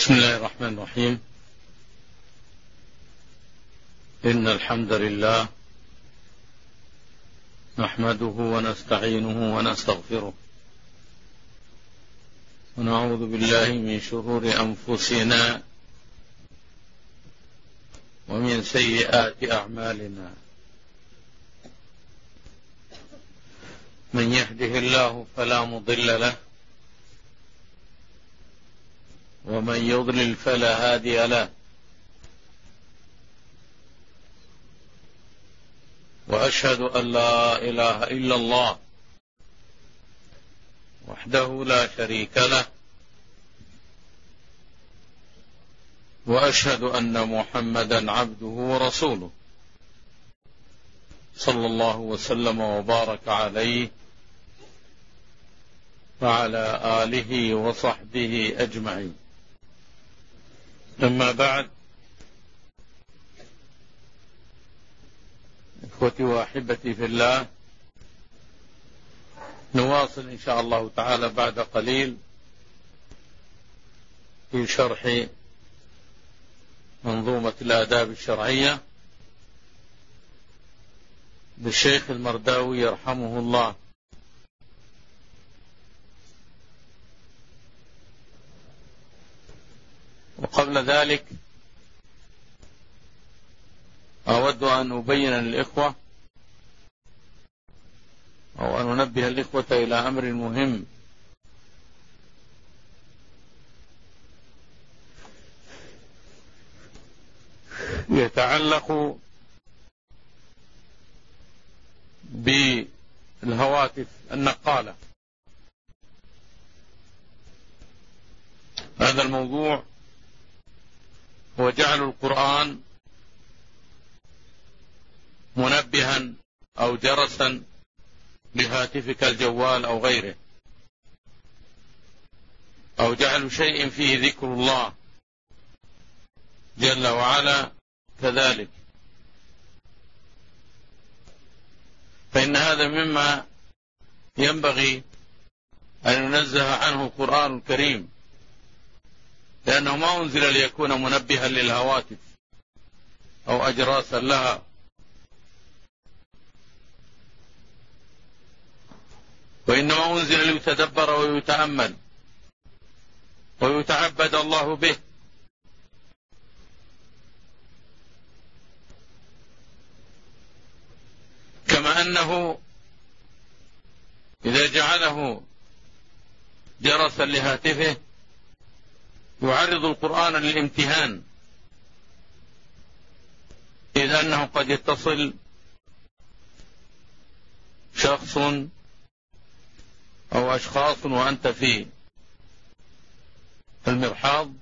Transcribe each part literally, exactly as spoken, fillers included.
بسم الله الرحمن الرحيم. إن الحمد لله نحمده ونستعينه ونستغفره ونعوذ بالله من شرور أنفسنا ومن سيئات أعمالنا. من يهده الله فلا مضل له ومن يضلل فلا هادي له، وأشهد أن لا إله إلا الله وحده لا شريك له، وأشهد أن محمدا عبده ورسوله صلى الله وسلم وبارك عليه وعلى آله وصحبه أجمعين. أما بعد، إخوتي وأحبتي في الله، نواصل إن شاء الله تعالى بعد قليل في شرح منظومة الآداب الشرعية للشيخ المرداوي يرحمه الله. وقبل ذلك أود أن أبين للإخوة أو أن أنبه الإخوة إلى أمر مهم. يتعلق بالهواتف النقالة. هذا الموضوع هو جعل القرآن منبها أو جرسا لهاتفك الجوال أو غيره، أو جعل شيء فيه ذكر الله جل وعلا كذلك، فإن هذا مما ينبغي أن ينزه عنه القرآن الكريم، لأنه ما أنزل ليكون منبها للهواتف أو أجراسا لها، وإنما أنزل ليتدبر ويتأمل ويتعبد الله به. كما أنه إذا جعله جرسا لهاتفه يعرض القرآن للامتهان، إذ أنه قد يتصل شخص أو أشخاص وأنت في المرحاض،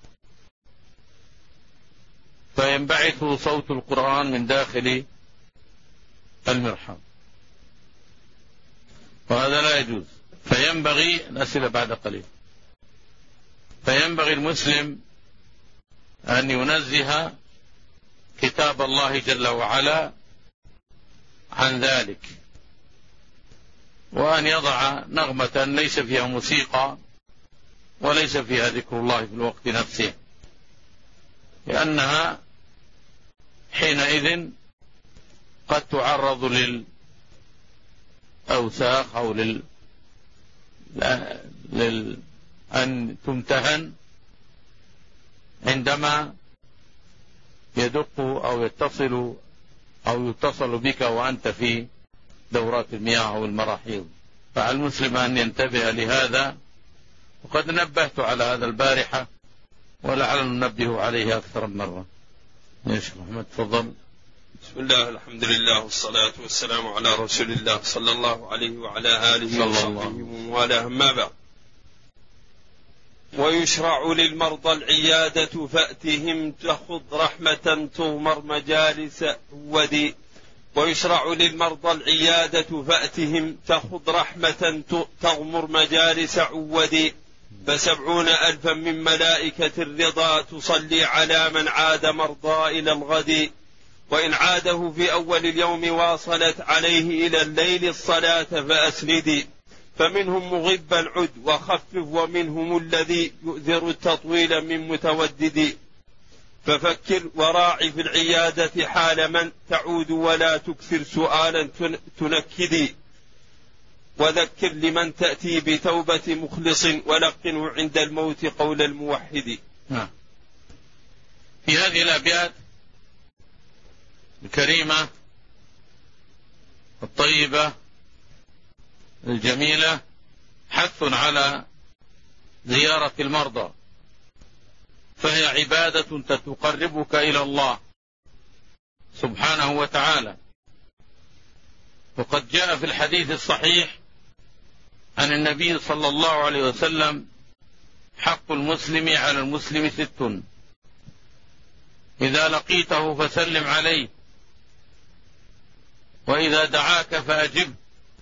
فينبعث صوت القرآن من داخل المرحاض، وهذا لا يجوز. فينبغي الأسئلة بعد قليل. فينبغي المسلم أن ينزه كتاب الله جل وعلا عن ذلك، وأن يضع نغمة ليس فيها موسيقى وليس فيها ذكر الله في الوقت نفسه، لأنها حينئذ قد تعرض للأوساخ أو لل... لل... أن تمتهن عندما يدق أو يتصل أو يتصل بك وأنت في دورات المياه أو المراحيض. فعلى المسلم أن ينتبه لهذا، وقد نبهت على هذا البارحة ولعل ننبه عليه أكثر من مرة. يا شيخ محمد تفضل. بسم الله، الحمد لله، والصلاة والسلام على رسول الله صلى الله عليه وعلى آله وصحبه وموالاه. أما بعد، ويشرع للمرضى العيادة فأتهم تخض رحمة تغمر مجالس ودي ويشرع للمرضى العيادة فأتهم تخض رحمة تغمر مجالس عودي فسبعون ألفا من ملائكة الرضا تصلي على من عاد مرضى إلى الغد، وإن عاده في أول اليوم واصلت عليه إلى الليل الصلاة فأسندي، فمنهم مغب العد وخفف، ومنهم الذي يؤذر التطويل من متودد. ففكر وراعي في العيادة حال من تعود، ولا تكثر سؤالا تنكدي. وذكر لمن تأتي بتوبة مخلص، ولقنه عند الموت قول الموحد. في هذه الأبيات الكريمة الطيبة الجميلة حث على زيارة المرضى، فهي عبادة تقربك إلى الله سبحانه وتعالى. وقد جاء في الحديث الصحيح عن النبي صلى الله عليه وسلم: حق المسلم على المسلم ست: إذا لقيته فسلم عليه، وإذا دعاك فأجبه،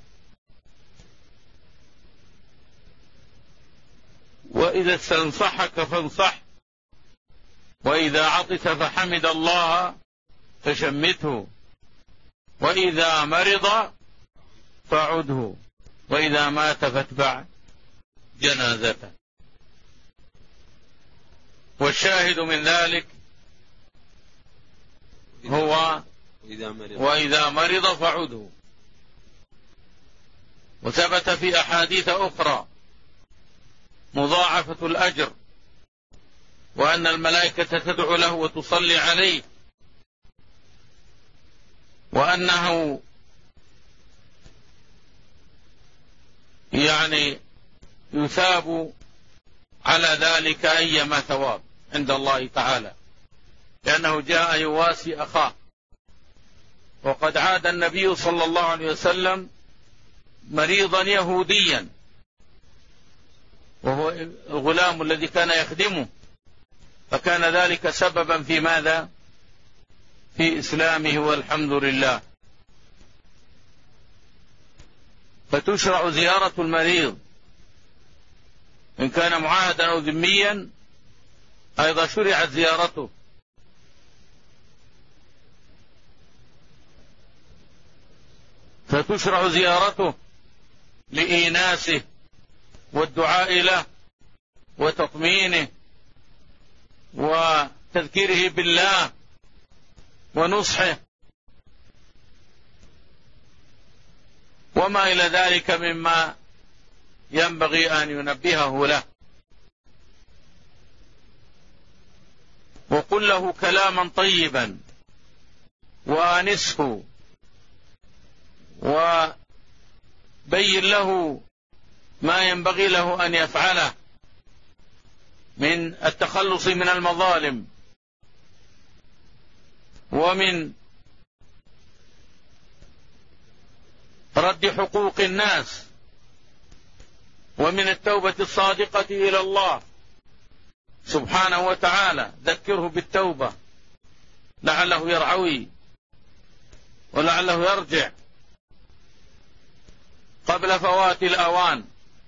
وإذا استنصحك فانصح، وإذا عطس فحمد الله فشمته، وإذا مرض فعده، وإذا مات فاتبع جنازته. والشاهد من ذلك هو وإذا مرض فعده. وثبت في أحاديث أخرى مضاعفة الأجر، وأن الملائكة تدعو له وتصلي عليه، وأنه يعني يثاب على ذلك أيما ثواب عند الله تعالى، لأنه جاء يواسي أخاه. وقد عاد النبي صلى الله عليه وسلم مريضا يهوديا، وهو الغلام الذي كان يخدمه، فكان ذلك سببا في ماذا؟ في إسلامه، والحمد لله. فتشرع زيارة المريض إن كان معاهدا أو ذميا، أيضا شرعت زيارته. فتشرع زيارته لإيناسه والدعاء له وتطمينه وتذكيره بالله ونصحه وما إلى ذلك مما ينبغي أن ينبهه له. وقل له كلاما طيبا وآنسه، وبين له ما ينبغي له أن يفعله من التخلص من المظالم، ومن رد حقوق الناس، ومن التوبة الصادقة إلى الله سبحانه وتعالى. ذكره بالتوبة لعله يرعوي ولعله يرجع قبل فوات الأوان.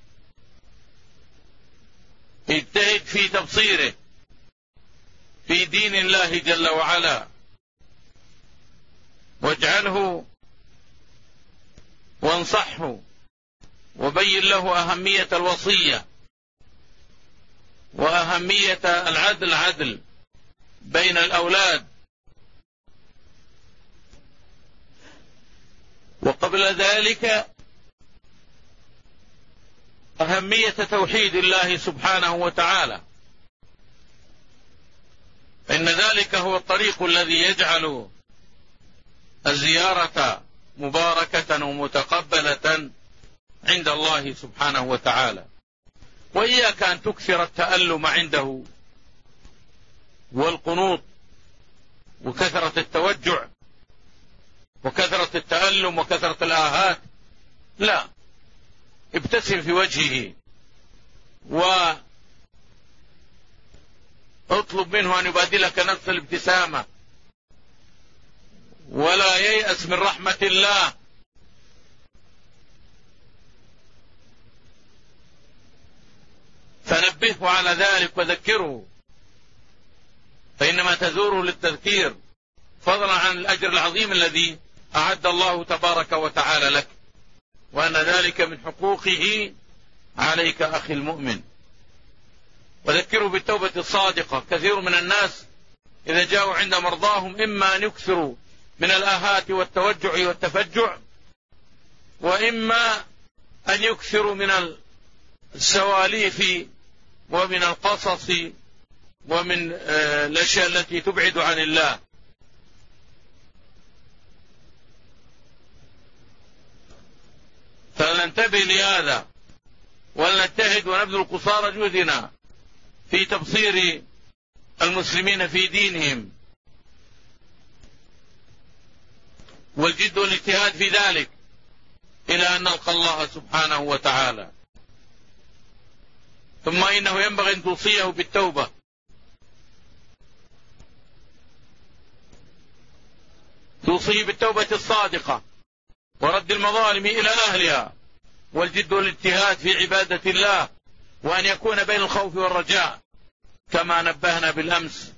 اجتهد في تبصيره في دين الله جل وعلا، واجعله وانصحه، وبين له أهمية الوصية وأهمية العدل عدل بين الأولاد. وقبل ذلك أهمية توحيد الله سبحانه وتعالى، إن ذلك هو الطريق الذي يجعل الزيارة مباركة ومتقبلة عند الله سبحانه وتعالى. وإياك أن تكثر التألم عنده والقنوط وكثرة التوجع وكثرة التألم وكثرة الآهات، لا، ابتسم في وجهه واطلب منه أن يبادلك نفس الابتسامة، ولا ييأس من رحمة الله. فنبهه على ذلك وذكره، فإنما تزوره للتذكير، فضلا عن الأجر العظيم الذي أعد الله تبارك وتعالى لك. وأن ذلك من حقوقه عليك أخي المؤمن. وذكروا بالتوبة الصادقة. كثير من الناس إذا جاءوا عند مرضاهم إما أن يكثروا من الآهات والتوجع والتفجع، وإما أن يكثروا من السواليف ومن القصص ومن الأشياء التي تبعد عن الله. فلننتبه لهذا ولنجتهد ونبذل قصارى جهدنا في تبصير المسلمين في دينهم، والجد والاجتهاد في ذلك إلى أن نلقى الله سبحانه وتعالى. ثم إنه ينبغي أن توصيه بالتوبة، توصيه بالتوبة الصادقة ورد المظالم إلى أهلها، والجد والاجتهاد في عبادة الله، وأن يكون بين الخوف والرجاء كما نبهنا بالأمس.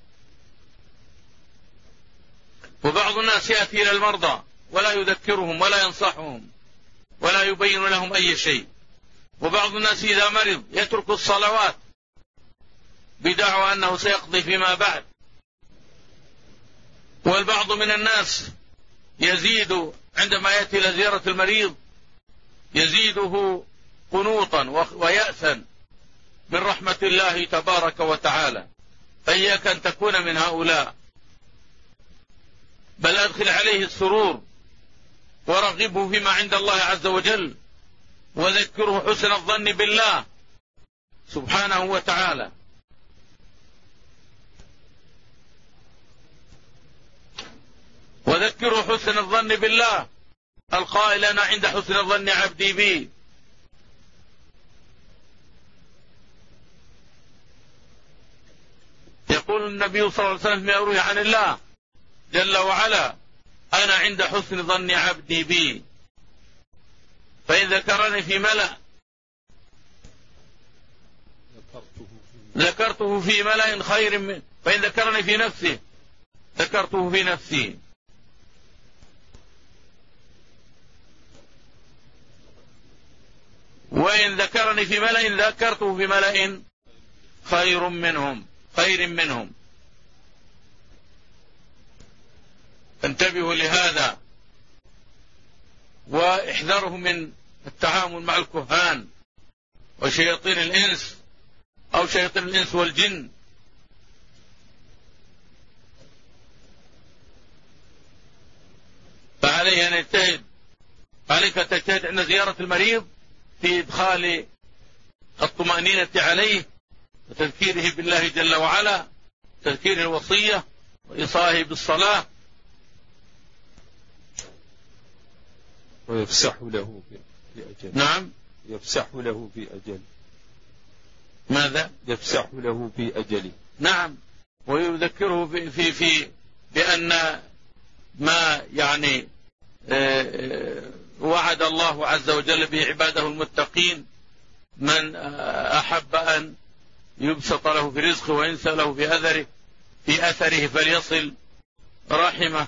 وبعض الناس يأتي إلى المرضى ولا يذكرهم ولا ينصحهم ولا يبين لهم أي شيء. وبعض الناس إذا مرض يترك الصلوات بدعوى أنه سيقضي فيما بعد. والبعض من الناس يزيد عندما يأتي إلى زيارة المريض يزيده قنوطا ويأسا من رحمة الله تبارك وتعالى. فإياك أن تكون من هؤلاء، بل أدخل عليه السرور ورغبه فيما عند الله عز وجل، وذكره حسن الظن بالله سبحانه وتعالى. وذكره حسن الظن بالله القائل أنا عند حسن الظن عبدي بي. يقول النبي صلى الله عليه وسلم فيما يروي عن الله جل وعلا أنا عند حسن ظن عبدي بي، فإن ذكرني في ملأ ذكرته في ملأ خير منه، فإن ذكرني في نفسه ذكرته في نفسي. وإن ذكرني في ملأ ذكرته في ملأ خير منهم خير منهم انتبهوا لهذا، واحذروا من التعامل مع الكهان وشياطين الإنس أو شياطين الإنس والجن. فعليه أن يجتهد، عليك تجتهد عند زيارة المريض في إدخال الطمأنينة عليه وتذكيره بالله جل وعلا، تذكير الوصية وإيصائه بالصلاة، ويفسح له في أجل. نعم يفسح له في أجل. ماذا؟ يفسح له في أجله. نعم، ويذكره في في, في بأن ما يعني وعد الله عز وجل به عباده المتقين، من أحب أن يبسط له في رزقه وينسى له في أثره في أثره فليصل رحمه،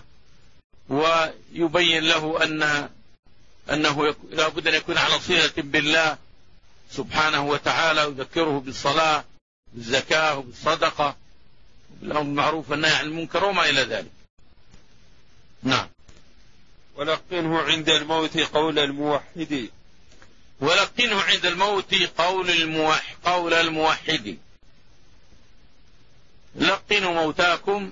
ويبين له أن أنه لا بد أن يكون على صلة بالله سبحانه وتعالى، ويذكره بالصلاة بالزكاة وبالصدقة وبالأمر بالمعروف والنهي عن المنكر وما إلى ذلك. نعم. ولقنه عند الموت قول الموحد. ولقنه عند الموت قول الموحد قول الموحد لقنوا موتاكم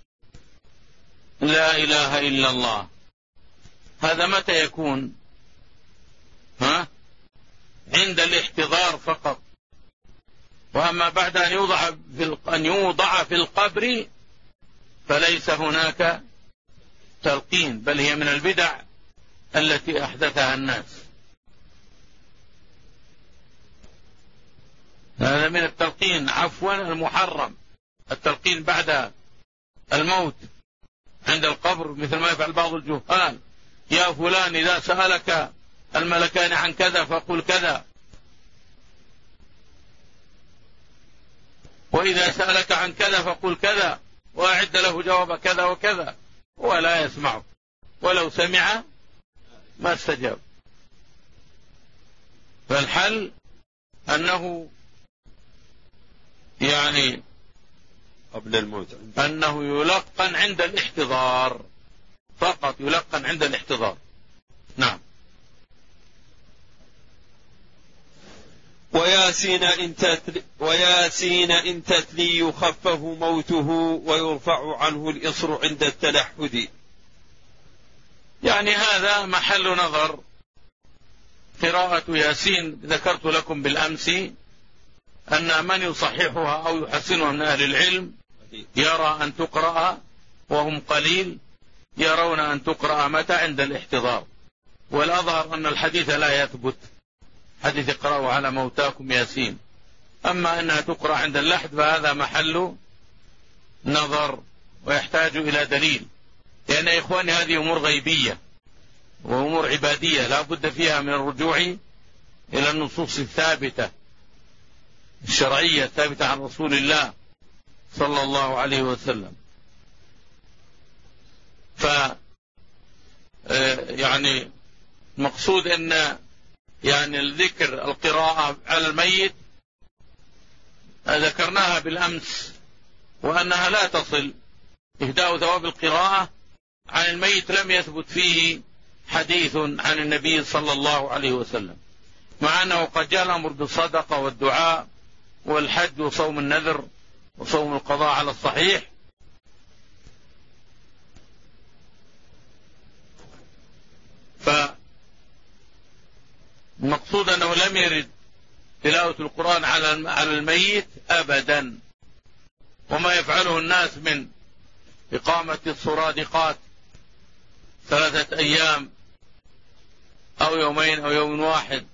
لا إله إلا الله. هذا متى يكون؟ ها؟ عند الاحتضار فقط. وأما بعد أن يوضع في أن يوضع في القبر فليس هناك تلقين، بل هي من البدع التي أحدثها الناس. هذا من التلقين عفوا المحرم، التلقين بعد الموت عند القبر، مثل ما يفعل بعض الجهال: يا فلان إذا سألك الملكان عن كذا فقل كذا، وإذا سألك عن كذا فقل كذا، وأعد له جواب كذا وكذا، ولا يسمعه، ولو سمع ما استجاب. فالحل أنه يعني قبل الموت أنه يلقن عند الاحتضار فقط، يلقن عند الاحتضار. نعم. وياسين إن تتلي, وياسين إن تتلي يخفف موته ويرفع عنه الإصر عند التلحد. يعني هذا محل نظر. قراءة ياسين ذكرت لكم بالأمس أن من يصححها أو يحسنها من أهل العلم يرى أن تقرأ، وهم قليل، يرون أن تقرأ متى؟ عند الاحتضار. والأظهر أن الحديث لا يثبت، حديث اقرأوا على موتاكم ياسين. أما أنها تقرأ عند اللحد فهذا محل نظر ويحتاج إلى دليل، لأن يا إخواني هذه أمور غيبية وأمور عبادية لا بد فيها من الرجوع إلى النصوص الثابتة الشرعية الثابتة عن رسول الله صلى الله عليه وسلم. ف يعني مقصود أن يعني الذكر القراءة على الميت ذكرناها بالأمس، وأنها لا تصل إهداء ثواب القراءة عن الميت لم يثبت فيه حديث عن النبي صلى الله عليه وسلم، مع أنه قد جاء الأمر بالصدقة والدعاء والحج وصوم النذر وصوم القضاء على الصحيح. فالمقصود أنه لم يرد تلاوة القرآن على الميت أبدا. وما يفعله الناس من إقامة الصرادقات ثلاثة أيام أو يومين أو يوم واحد،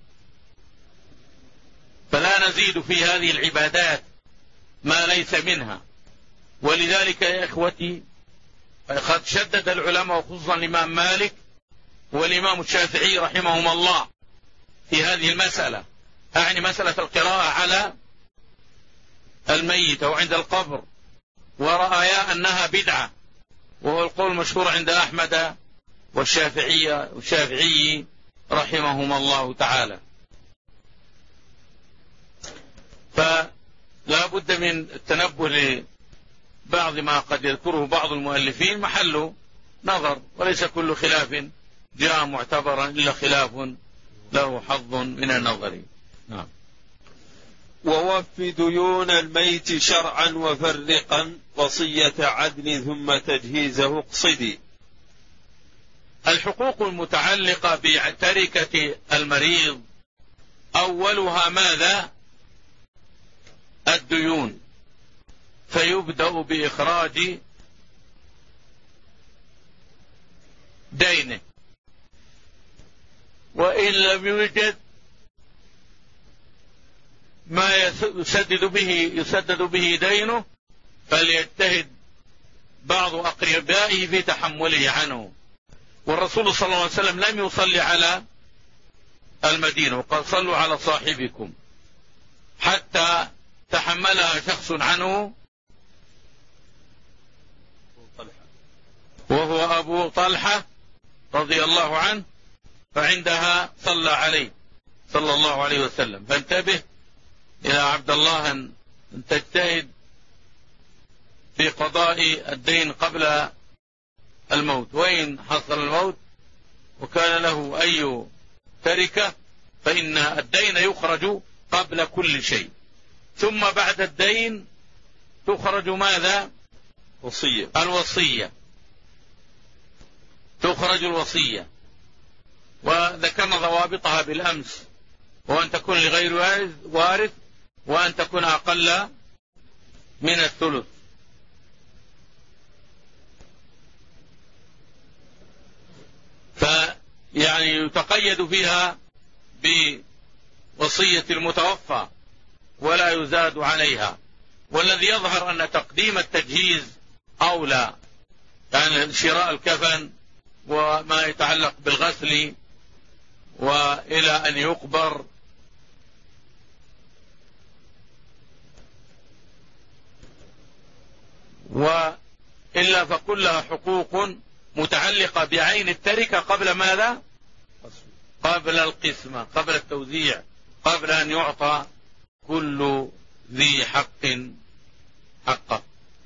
فلا نزيد في هذه العبادات ما ليس منها. ولذلك يا إخوتي قد شدد العلماء خصوصا الإمام مالك والإمام الشافعي رحمهم الله في هذه المسألة، أعني مسألة القراءة على الميت أو عند القبر، ورأيا أنها بدعة، وهو القول المشهور عند أحمد والشافعية والشافعي رحمهم الله تعالى. فلا بد من التنبه لبعض ما قد يذكره بعض المؤلفين محل نظر، وليس كل خلاف جاء معتبرا إلا خلاف له حظ من النظر. نعم. ووف ديون الميت شرعا وفرقا وصية عدل ثم تجهيزه اقصدي. الحقوق المتعلقة بتركة المريض أولها ماذا؟ الديون، فيبدأ بإخراج دينه، وإن لم يوجد ما يسدد به يسدد به دينه فليجتهد بعض أقربائه في تحمله عنه. والرسول صلى الله عليه وسلم لم يصلي على المدينة وقال صلوا على صاحبكم حتى تحملها شخص عنه وهو أبو طلحة رضي الله عنه، فعندها صلى عليه صلى الله عليه وسلم. فانتبه إلى عبد الله أن تجتهد في قضاء الدين قبل الموت، وإن حصل الموت وكان له أي تركة فإن الدين يخرج قبل كل شيء، ثم بعد الدين تخرج ماذا؟ وصية. الوصية، تخرج الوصية، وذكرنا ضوابطها بالأمس، وأن تكون لغير وارث، وأن تكون أقل من الثلث. فيعني يتقيد فيها بوصية المتوفى ولا يزاد عليها. والذي يظهر أن تقديم التجهيز أولى، يعني شراء الكفن وما يتعلق بالغسل وإلى أن يقبر، وإلا فكلها حقوق متعلقة بعين التركة قبل ماذا؟ قبل القسمة، قبل التوزيع قبل أن يعطى كل ذي حق حقه.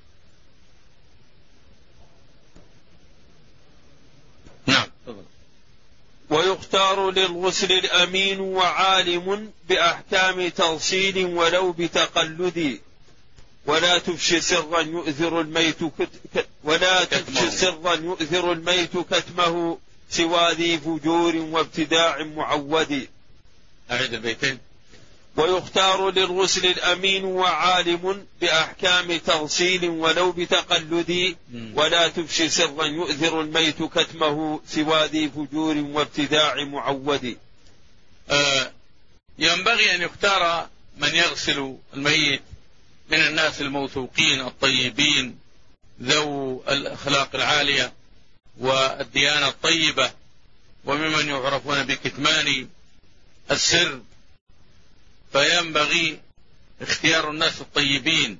نعم. ويختار للغسل الأمين وعالم بأحكام تغسيل ولو بتقلد، ولا تفشي سرا يؤثر الميت كت... ولا تفشي سرا يؤثر الميت كتمه سوى ذي فجور وابتداع معود. أعيد البيتين. ويختار للغسل الأمين وعالم بأحكام تغسيل ولو بتقلد، ولا تفشي سرا يؤثر الميت كتمه سوى ذي فجور وابتداع معود. آه ينبغي أن يختار من يغسل الميت من الناس الموثوقين الطيبين ذو الأخلاق العالية والديانة الطيبة، وممن يعرفون بكتمان السر، فينبغي اختيار الناس الطيبين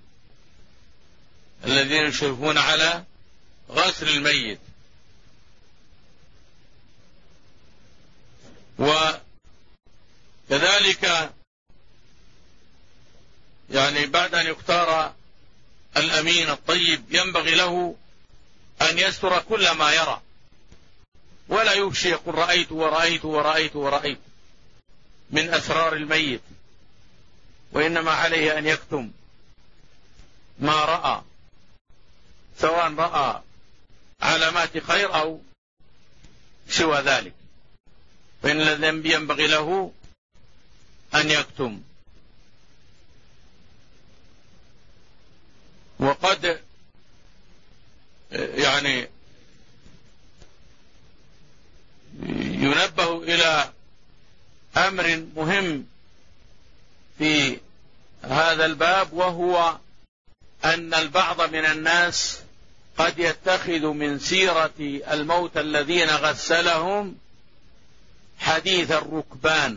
الذين يشرفون على غسل الميت. وكذلك يعني بعد أن يختار الأمين الطيب ينبغي له أن يستر كل ما يرى، ولا يفشي يقول رأيت ورأيت ورأيت ورأيت من أسرار الميت، وإنما عليه أن يكتم ما رأى، سواء رأى علامات خير أو سوى ذلك، فإن الذنب ينبغي له أن يكتم. وقد يعني ينبه إلى أمر مهم في هذا الباب، وهو أن البعض من الناس قد يتخذ من سيرة الموتى الذين غسلهم حديث الركبان،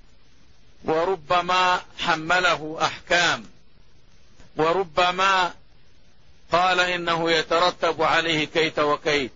وربما حمله أحكام، وربما قال إنه يترتب عليه كيت وكيت.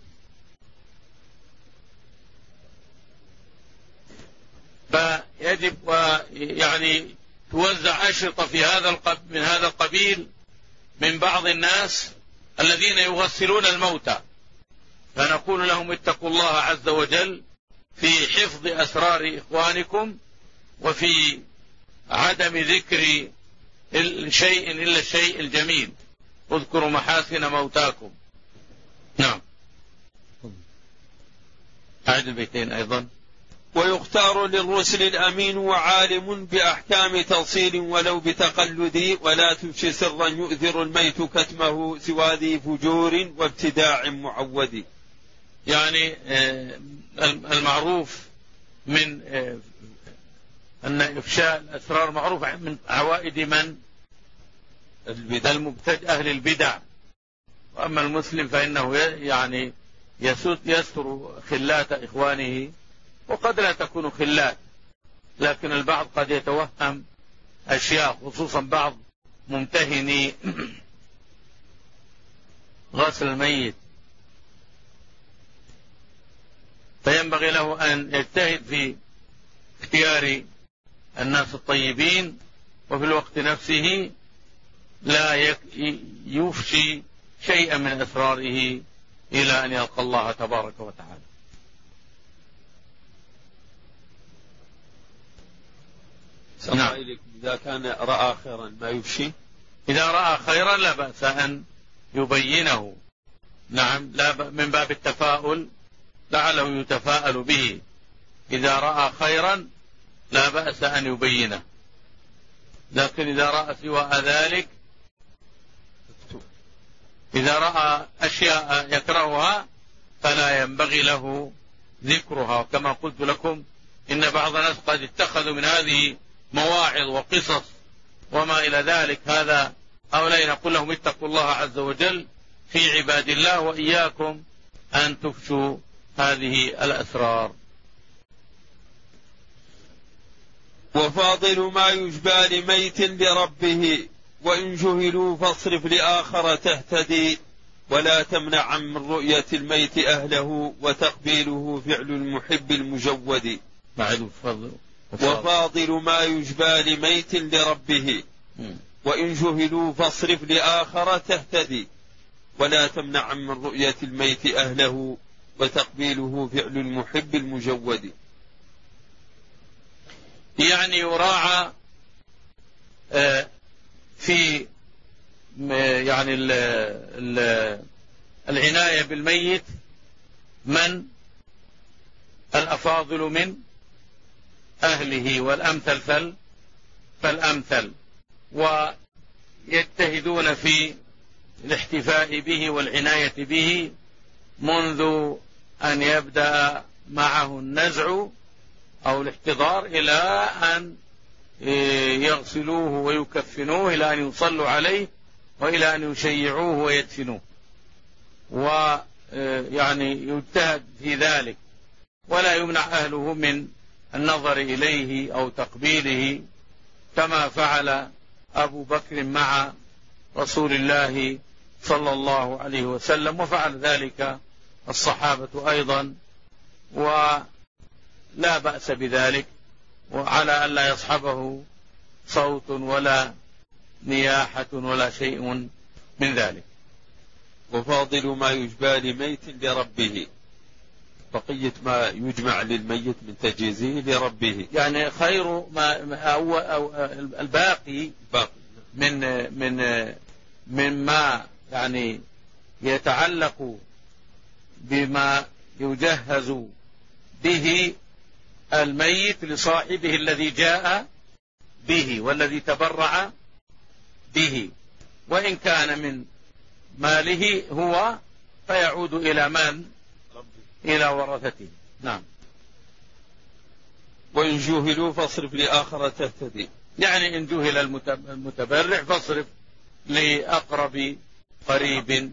فيجب يعني توزع أشرطة في هذا من هذا القبيل من بعض الناس الذين يغسلون الموتى، فنقول لهم اتقوا الله عز وجل في حفظ أسرار إخوانكم، وفي عدم ذكر شيء إلا الشيء الجميل، اذكروا محاسن موتاكم. نعم. أعد البيتين أيضا. ويختار للرسل الأمين وعالم بأحكام تغسيل ولو بتقلد، ولا تفشي سرا يؤثر الميت كتمه سوى ذي فجور وابتداع معود. يعني المعروف من أن إفشاء الأسرار معروف من عوائد من المبتدع أهل البدع، وأما المسلم فإنه يعني يستر خلات إخوانه، وقد لا تكون خلات، لكن البعض قد يتوهم أشياء، خصوصا بعض ممتهني غسل الميت، فينبغي له أن يجتهد في اختيار الناس الطيبين، وفي الوقت نفسه لا يفشي شيئا من أسراره إلى أن يلقى الله تبارك وتعالى. نعم. إذا كان رأى خيرا ما يفشي، إذا رأى خيرا لا بأس أن يبينه. نعم، لا من باب التفاؤل لعله يتفاءل به. إذا رأى خيرا لا بأس أن يبينه، لكن إذا رأى سوى ذلك، إذا رأى أشياء يكرهها فلا ينبغي له ذكرها. كما قلت لكم إن بعض الناس قد اتخذوا من هذه مواعظ وقصص وما إلى ذلك، هذا هؤلاء نقول لهم اتقوا الله عز وجل في عباد الله، وإياكم أن تفشوا هذه الأسرار. وفاضل ما يجبى لميت لربه، وإن جهلوا فاصرف لآخر تهتدي، ولا تمنع عن من رؤية الميت أهله، وتقبيله فعل المحب المجود. بعد فضل وفاضل ما يجبى لميت لربه، وإن جهلوا فاصرف لآخر تهتدي، ولا تمنع من رؤية الميت أهله، وتقبيله فعل المحب المجود. يعني يراعى في يعني ال ال العناية بالميت من الأفاضل من أهله، والأمثل فل فالأمثل، ويجتهدون في الاحتفاء به والعناية به منذ أن يبدأ معه النزع أو الاحتضار إلى أن يغسلوه ويكفنوه، إلى أن يصلوا عليه، وإلى أن يشيعوه ويدفنوه، ويعني يجتهد في ذلك، ولا يمنع أهله من النظر إليه أو تقبيله، كما فعل أبو بكر مع رسول الله صلى الله عليه وسلم، وفعل ذلك الصحابة أيضا، ولا بأس بذلك، وعلى أن لا يصحبه صوت ولا نياحة ولا شيء من ذلك. وفاضل ما يجبى لميت لربه، بقية ما يجمع للميت من تجهيزه لربه، يعني خير ما أو أو الباقي باقي من من مما يعني يتعلق بما يجهز به الميت لصاحبه الذي جاء به والذي تبرع به، وإن كان من ماله هو فيعود إلى من؟ إلى ورثته. نعم. وإن جهلوا فاصرف لآخر تهتدي، يعني إن جهل المتبرع فاصرف لأقرب قريب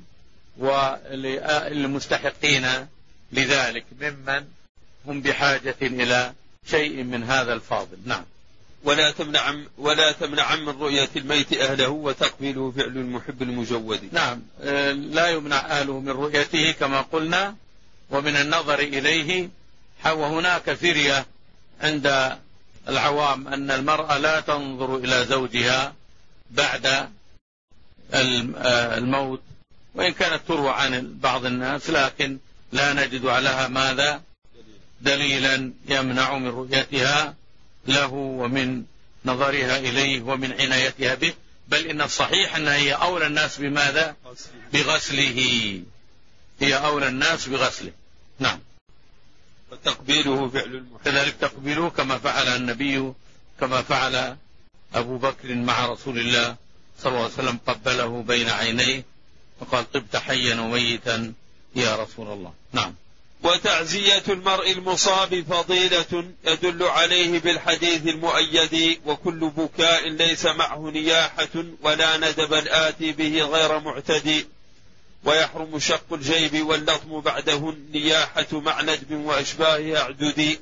وللمستحقين لذلك ممن هم بحاجة إلى شيء من هذا الفاضل. نعم. ولا تمنع ولا تمنع من رؤية الميت أهله، وتقبيله فعل المحب المجود. نعم، لا يمنع أهله من رؤيته كما قلنا، ومن النظر إليه. وهناك فرية عند العوام أن المرأة لا تنظر إلى زوجها بعد الموت، وإن كانت تروى عن بعض الناس، لكن لا نجد عليها ماذا دليلا يمنع من رؤيتها له ومن نظرها إليه ومن عنايتها به، بل إن الصحيح أنها هي أولى الناس بماذا؟ بغسله، هي أولى الناس بغسله. نعم. وتقبيله فعل المحب، كذلك تقبيله كما فعل النبي، كما فعل أبو بكر مع رسول الله صلى الله عليه وسلم، قبله بين عينيه وقال طبت حيا وميتا يا رسول الله. نعم. وتعزية المرء المصاب فضيلة يدل عليه بالحديث المؤيد، وكل بكاء ليس معه نياحة ولا ندب الآتي به غير معتدي، ويحرم شق الجيب واللطم بعده النياحة مع ندب وأشباه أعددي.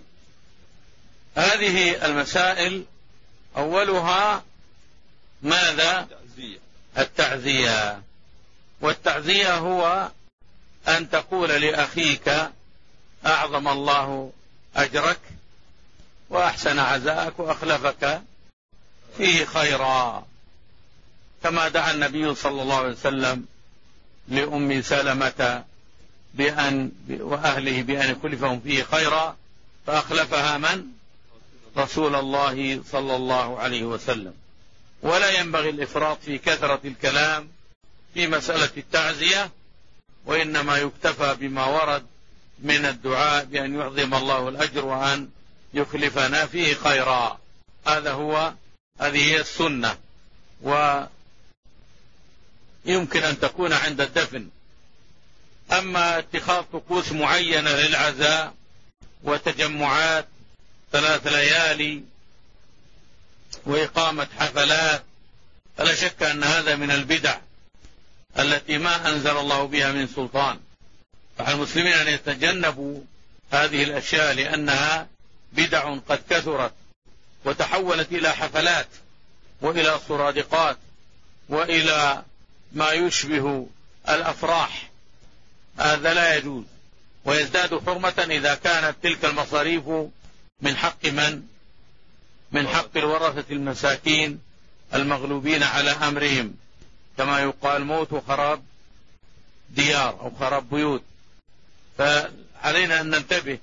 هذه المسائل أولها ماذا؟ التعزية. التعزية. والتعزية هو أن تقول لأخيك أعظم الله أجرك وأحسن عزاءك وأخلفك فيه خيرا، كما دعا النبي صلى الله عليه وسلم لأم سلمة بأن وأهله بأن يخلفهم فيه خيرا، فأخلفها من؟ رسول الله صلى الله عليه وسلم. ولا ينبغي الإفراط في كثرة الكلام في مسألة التعزية، وإنما يكتفى بما ورد من الدعاء بأن يعظم الله الأجر وأن يخلفنا فيه خيرا. هذا هو هذه هي السنة. ويمكن أن تكون عند الدفن. أما اتخاذ طقوس معينة للعزاء وتجمعات ثلاث ليالي وإقامة حفلات، فلا شك أن هذا من البدع التي ما أنزل الله بها من سلطان. فعلى المسلمين أن يتجنبوا هذه الأشياء، لأنها بدع قد كثرت وتحولت إلى حفلات وإلى صرادقات وإلى ما يشبه الأفراح. هذا لا يجوز، ويزداد حرمة إذا كانت تلك المصاريف من حق من؟ من حق الورثة المساكين المغلوبين على أمرهم، كما يقال موت وخراب ديار أو خراب بيوت. فعلينا أن ننتبه.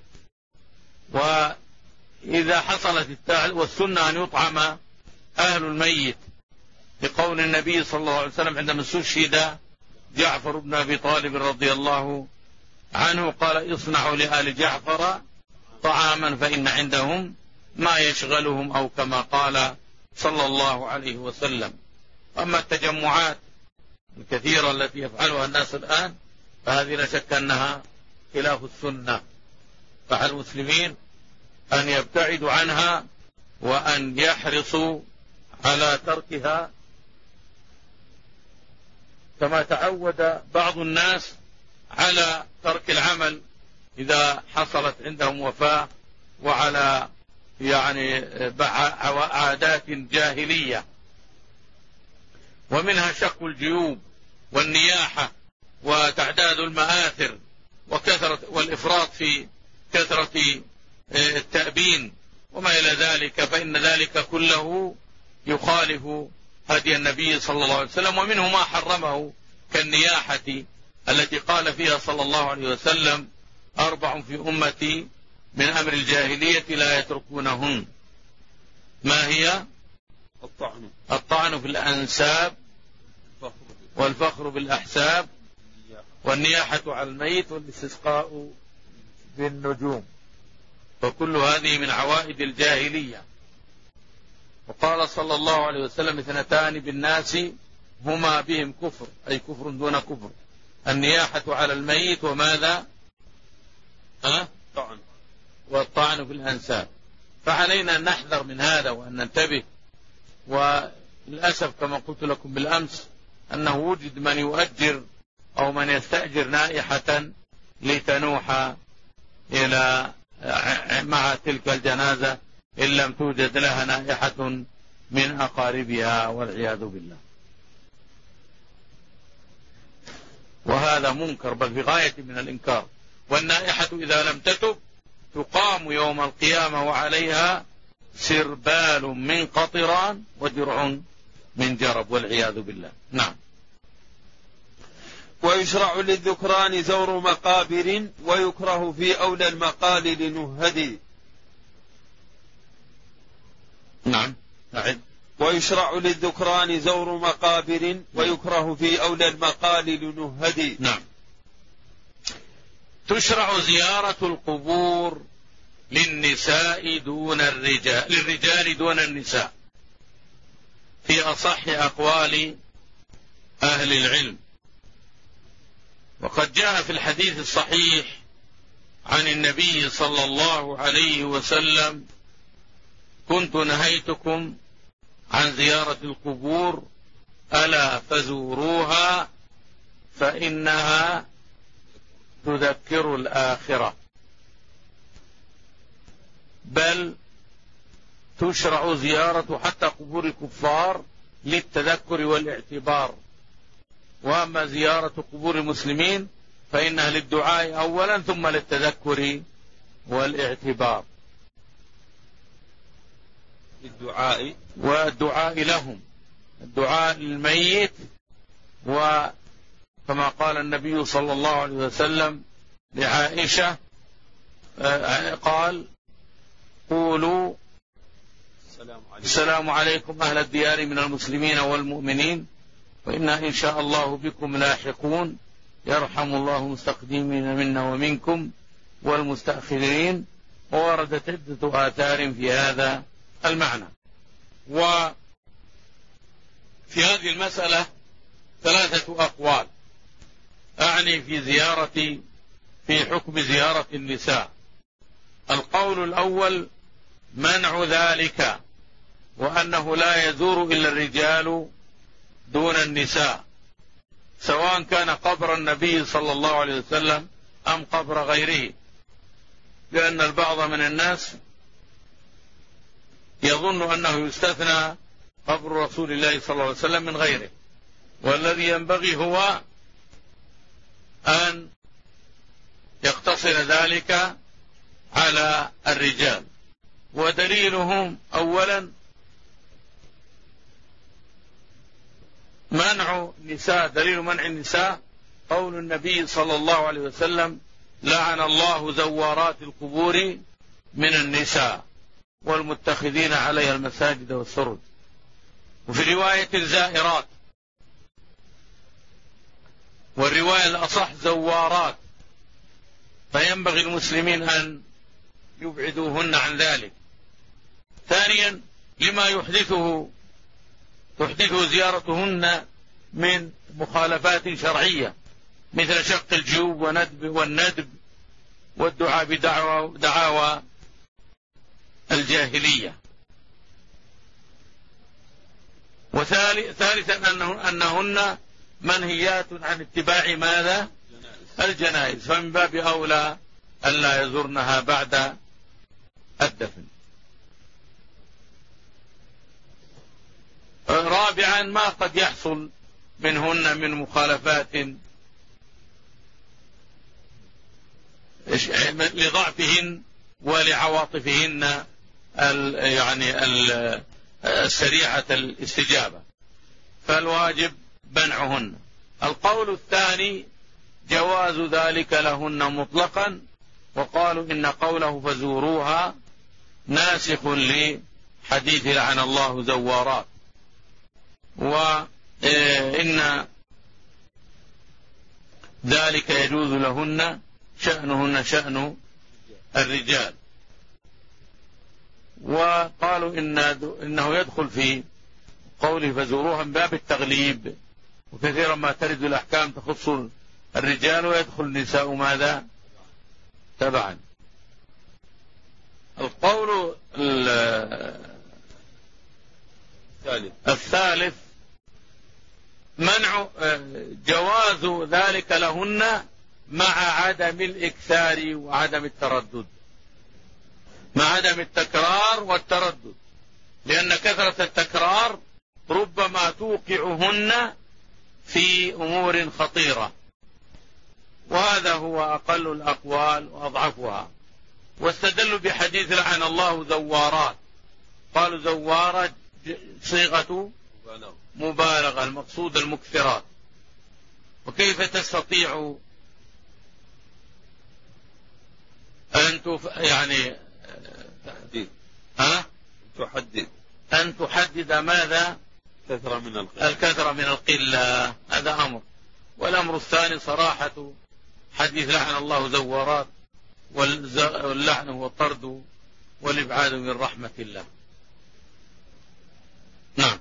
وإذا حصلت التعل والسنة أن يطعم أهل الميت، لقول النبي صلى الله عليه وسلم عندما استشهد جعفر بن أبي طالب رضي الله عنه قال: اصنعوا لآل جعفر طعاما فإن عندهم ما يشغلهم، أو كما قال صلى الله عليه وسلم. أما التجمعات الكثيرة التي يفعلها الناس الآن فهذه لا شك أنها خلاف السنة، فعلى المسلمين أن يبتعدوا عنها وأن يحرصوا على تركها، كما تعود بعض الناس على ترك العمل إذا حصلت عندهم وفاة، وعلى يعني عادات جاهلية، ومنها شق الجيوب والنياحة وتعداد المآثر وكثرة والإفراط في كثرة التأبين وما إلى ذلك، فإن ذلك كله يخالف هدي النبي صلى الله عليه وسلم. ومنه ما حرمه كالنياحة التي قال فيها صلى الله عليه وسلم: أربع في أمتي من أمر الجاهلية لا يتركونهن. ما هي؟ الطعن الطعن في الأنساب، والفخر بالأحساب، والنياحة على الميت، والاستسقاء بالنجوم. فكل هذه من عوائد الجاهلية. وقال صلى الله عليه وسلم: اثنتان بالناس هما بهم كفر، أي كفر دون كفر: النياحة على الميت، وماذا؟ أه؟ طعن. والطعن في الأنساب. فعلينا أن نحذر من هذا وأن ننتبه. وللأسف كما قلت لكم بالأمس أنه وجد من يؤجر أو من يستأجر نائحة لتنوح إلى مع تلك الجنازة إن لم توجد لها نائحة من أقاربها، والعياذ بالله. وهذا منكر، بل في غاية من الإنكار. والنائحة إذا لم تتب تقام يوم القيامة وعليها سربال من قطران ودرع من جرب، والعياذ بالله. نعم. ويشرع للذكران زور مقابر، ويكره في أولى المقال لنهدي. نعم. أعد. ويشرع للذكران زور مقابر، ويكره في أولى المقال لنهدي. نعم. تشرع زيارة القبور للنساء دون الرجال للرجال دون النساء في أصح أقوال أهل العلم. وقد جاء في الحديث الصحيح عن النبي صلى الله عليه وسلم: كنت نهيتكم عن زيارة القبور ألا فزوروها فإنها تذكر الآخرة. بل تشرع زيارة حتى قبور الكفار للتذكر والاعتبار، وأما زيارة قبور المسلمين فإنها للدعاء أولا ثم للتذكر والاعتبار. للدعاء والدعاء لهم، الدعاء للميت. وكما قال النبي صلى الله عليه وسلم لعائشة قال: قولوا السلام عليكم أهل الديار من المسلمين والمؤمنين، وإنا إن شاء الله بكم لاحقون، يرحم الله المستقدمين منا ومنكم والمستأخرين. ووردت عدة آثار في هذا المعنى. وفي هذه المسألة ثلاثة أقوال، أعني في زيارة في حكم زيارة النساء. القول الأول منع ذلك، وأنه لا يزور إلا الرجال دون النساء، سواء كان قبر النبي صلى الله عليه وسلم أم قبر غيره، لأن البعض من الناس يظن أنه يستثنى قبر رسول الله صلى الله عليه وسلم من غيره، والذي ينبغي هو أن يقتصر ذلك على الرجال. ودليلهم أولا منع النساء، دليل منع النساء قول النبي صلى الله عليه وسلم: لعن الله زوارات القبور من النساء والمتخذين عليها المساجد والسرج. وفي رواية الزائرات، والرواية الأصح زوارات، فينبغي المسلمين أن يبعدوهن عن ذلك. ثانيا لما يحدثه تحدثه زيارتهن من مخالفات شرعية، مثل شق الجيوب وندب والندب والدعاء بدعوى دعاوى الجاهلية. وثالثا أنه أنهن منهيات عن اتباع ماذا؟ الجنائز، فمن باب أولى ألا يزورنها بعد الدفن. رابعا ما قد يحصل منهن من مخالفات لضعفهن ولعواطفهن يعني السريعة الاستجابة، فالواجب منعهن. القول الثاني جواز ذلك لهن مطلقا، وقالوا إن قوله فزوروها ناسخ لحديث لعن الله زوارات، وإن ذلك يجوز لهن شأنهن شأن الرجال. وقالوا إن إنه يدخل في قوله فزوروها من باب التغليب، وكثيرا ما ترد الأحكام تخص الرجال ويدخل النساء ماذا؟ تبعا. القول الثالث منع جواز ذلك لهن مع عدم الإكثار وعدم التردد، مع عدم التكرار والتردد، لأن كثرة التكرار ربما توقعهن في أمور خطيرة، وهذا هو أقل الأقوال وأضعفها. واستدلوا بحديث لعن الله زوارات، قالوا زوارة صيغة مبالغة، المقصود المكثرات. وكيف تستطيع أن تف... يعني تحديد ها؟ تحدد أن تحدد ماذا؟ كثرة من القلة. الكثرة من القلة، هذا أمر. والأمر الثاني صراحة حديث لعن الله زوارات، واللعن هو الطرد والإبعاد من رحمة الله. نعم.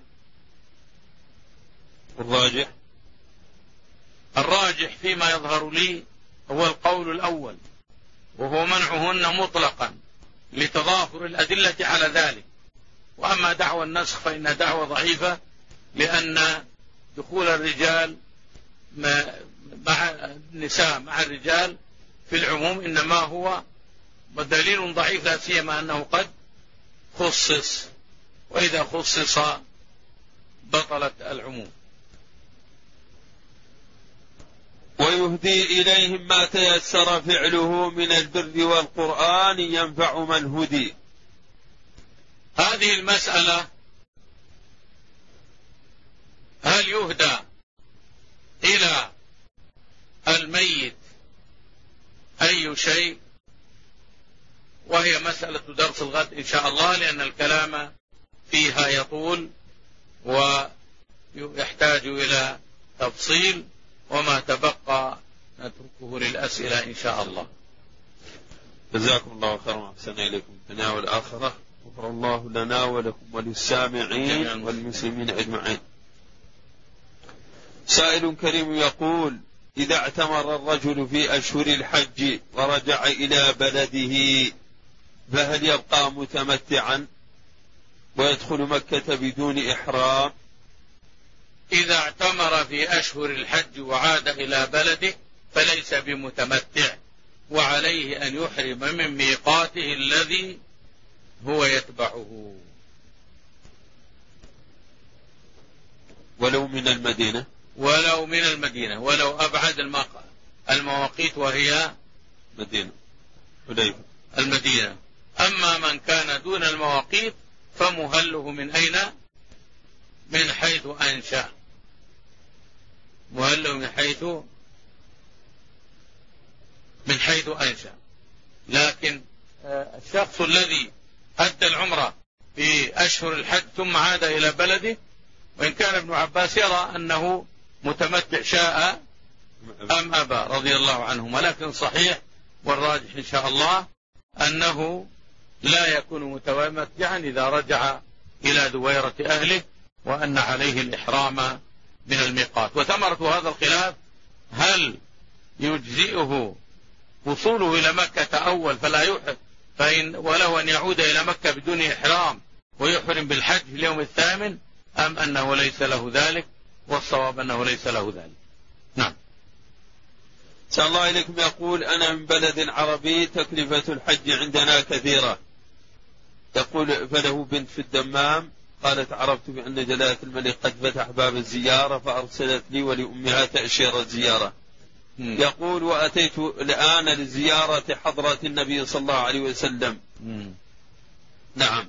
الراجح الراجح فيما يظهر لي هو القول الأول، وهو منعهن مطلقا لتضافر الأدلة على ذلك. وأما دعوى النسخ فإنها دعوة ضعيفة، لأن دخول الرجال مع النساء مع الرجال في العموم إنما هو دليل ضعيف، لا سيما أنه قد خصص، وإذا خصص بطلت العموم. ويهدي إليهم ما تيسر فعله من البر والقرآن ينفع من هدي. هذه المسألة هل يهدى إلى الميت أي شيء، وهي مسألة درس الغد إن شاء الله، لأن الكلام فيها يطول ويحتاج إلى تفصيل، وما تبقى نتركه للأسئلة إن شاء الله. جزاكم الله خيرا وأحسن إليكم الدنيا والآخرة، غفر الله لنا ولكم وللسامعين والمسلمين أجمعين. سائل كريم يقول: إذا اعتمر الرجل في أشهر الحج ورجع إلى بلده فهل يبقى متمتعا ويدخل مكة بدون إحرام؟ إذا اعتمر في أشهر الحج وعاد إلى بلده فليس بمتمتع، وعليه أن يحرم من ميقاته الذي هو يتبعه. ولو من المدينة ولو من المدينة ولو أبعد المواقيت، وهي مدينة حليفة المدينة أما من كان دون المواقيت فمهله من أين؟ من حيث أنشأ، مهله من حيث من حيث أنشأ. لكن الشخص الذي أدى العمرة في أشهر الحج ثم عاد إلى بلده، وإن كان ابن عباس يرى أنه متمتع شاء أم أبى رضي الله عنهما، لكن صحيح والراجح إن شاء الله أنه لا يكون متمتعا إذا رجع إلى دويرة أهله، وأن عليه الإحرام من الميقات. وثمرة هذا الخلاف هل يجزئه وصوله إلى مكة أول فلا يحرم، فإن وله أن يعود إلى مكة بدون إحرام ويحرم بالحج في اليوم الثامن، أم أنه ليس له ذلك؟ والصواب أنه ليس له ذلك. نعم. صلى الله إليكم يقول: أنا من بلد عربي تكلفة الحج عندنا كثيرة. يقول: فله بنت في الدمام، قالت: عرفت بأن جلالة الملك قد فتح باب الزيارة فأرسلت لي ولأمها تأشيرة زيارة. م. يقول: وأتيت الآن لزيارة حضرة النبي صلى الله عليه وسلم. م. نعم.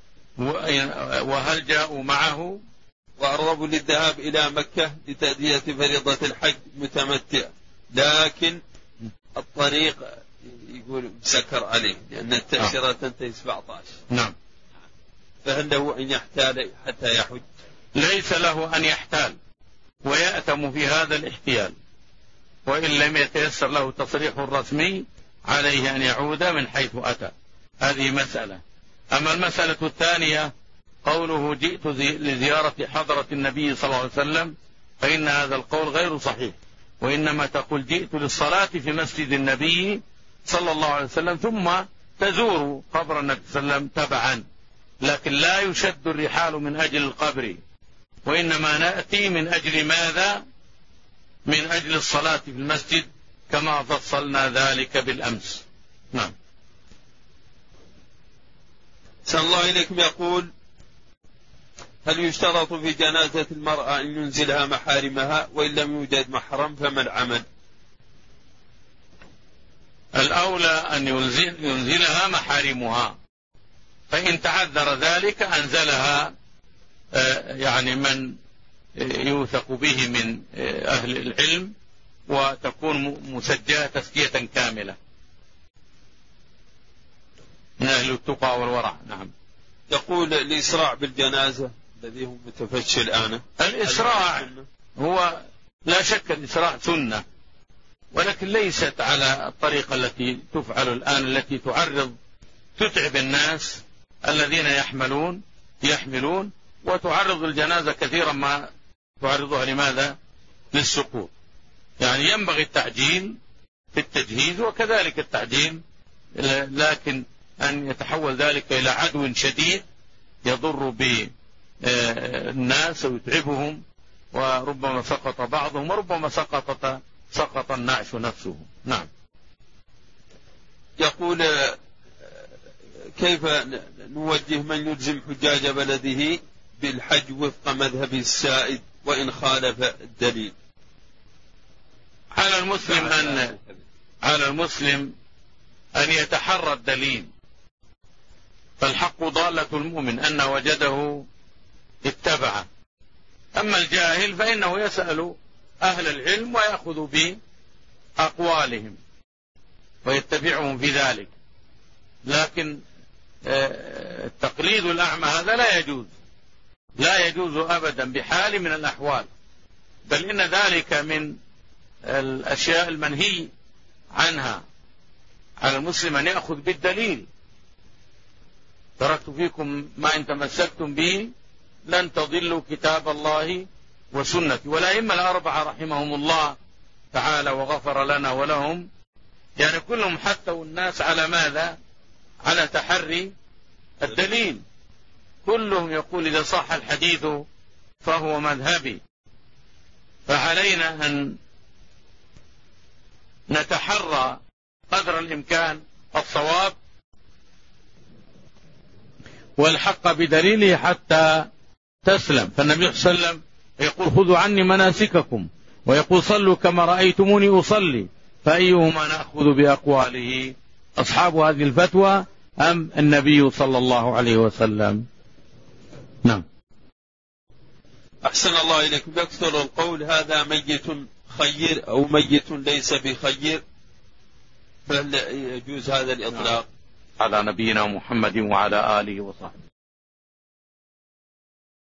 وهل جاءوا معه؟ وأرغبوا للذهاب إلى مكة لتأدية فريضة الحج متمتع، لكن الطريق يقول مسكر عليه لأن التأشيرة تنتهي سبعة عشر. نعم. فهل له أن يحتال حتى يحج؟ ليس له أن يحتال، ويأتم في هذا الاحتيال، وإن لم يتيسر له تصريح رسمي عليه أن يعود من حيث أتى. هذه مسألة. أما المسألة الثانية قوله: جئت لزيارة حضرة النبي صلى الله عليه وسلم، فإن هذا القول غير صحيح، وإنما تقول: جئت للصلاة في مسجد النبي صلى الله عليه وسلم، ثم تزور قبر النبي صلى الله عليه وسلم تبعا، لكن لا يشد الرحال من أجل القبر، وإنما نأتي من أجل ماذا؟ من أجل الصلاة في المسجد، كما فصلنا ذلك بالأمس. نعم. صلى الله إليكم يقول: هل يشترط في جنازة المرأة أن ينزلها محارمها، وإن لم يوجد محرم فما العمل؟ الأولى أن ينزل ينزلها محارمها، فإن تعذر ذلك أنزلها يعني من يوثق به من أهل العلم، وتكون مسجلة تزكية كاملة من أهل التقى والورع. نعم. يقول: الإسراع بالجنازة الذي هو متفشي الآن، الإسراع هو لا شك الإسراع سنة، ولكن ليست على الطريقة التي تفعل الآن، التي تعرض تتعب الناس الذين يحملون يحملون وتعرض الجنازة كثيرا ما تعرضها لماذا؟ للسقوط. يعني ينبغي التعجيل في التجهيز، وكذلك التعجيل، لكن أن يتحول ذلك إلى عدو شديد يضر بالناس ويتعبهم، وربما سقط بعضهم وربما سقطت سقط النعش نفسه. نعم. يقول: كيف نوجه من يلزم حجاج بلده بالحج وفق مذهب السائد وإن خالف الدليل؟ على المسلم أن على المسلم أن يتحرى الدليل، فالحق ضالة المؤمن، أن وجده اتبعه. أما الجاهل فإنه يسأل أهل العلم ويأخذ بأقوالهم ويتبعهم في ذلك، لكن التقليد الأعمى هذا لا يجوز، لا يجوز أبدا بحال من الأحوال، بل إن ذلك من الأشياء المنهي عنها. على المسلم أن يأخذ بالدليل. تركت فيكم ما إن تمسكتم به لن تضلوا كتاب الله وسنتي. والأئمة الأربعة رحمهم الله تعالى وغفر لنا ولهم، يعني كلهم حثوا الناس على ماذا؟ على تحري الدليل. كلهم يقول: إذا صح الحديث فهو مذهبي. فعلينا أن نتحرى قدر الإمكان الصواب والحق بدليله حتى تسلم. فالنبي صلى الله عليه وسلم يقول: خذوا عني مناسككم، ويقول: صلوا كما رأيتموني أصلي، فأيهما نأخذ بأقواله؟ أصحاب هذه الفتوى أم النبي صلى الله عليه وسلم؟ نعم. أحسن الله إليكم. يكثر القول هذا ميت خير أو ميت ليس بخير، فهل يجوز هذا الإطلاق؟ على نبينا محمد وعلى آله وصحبه.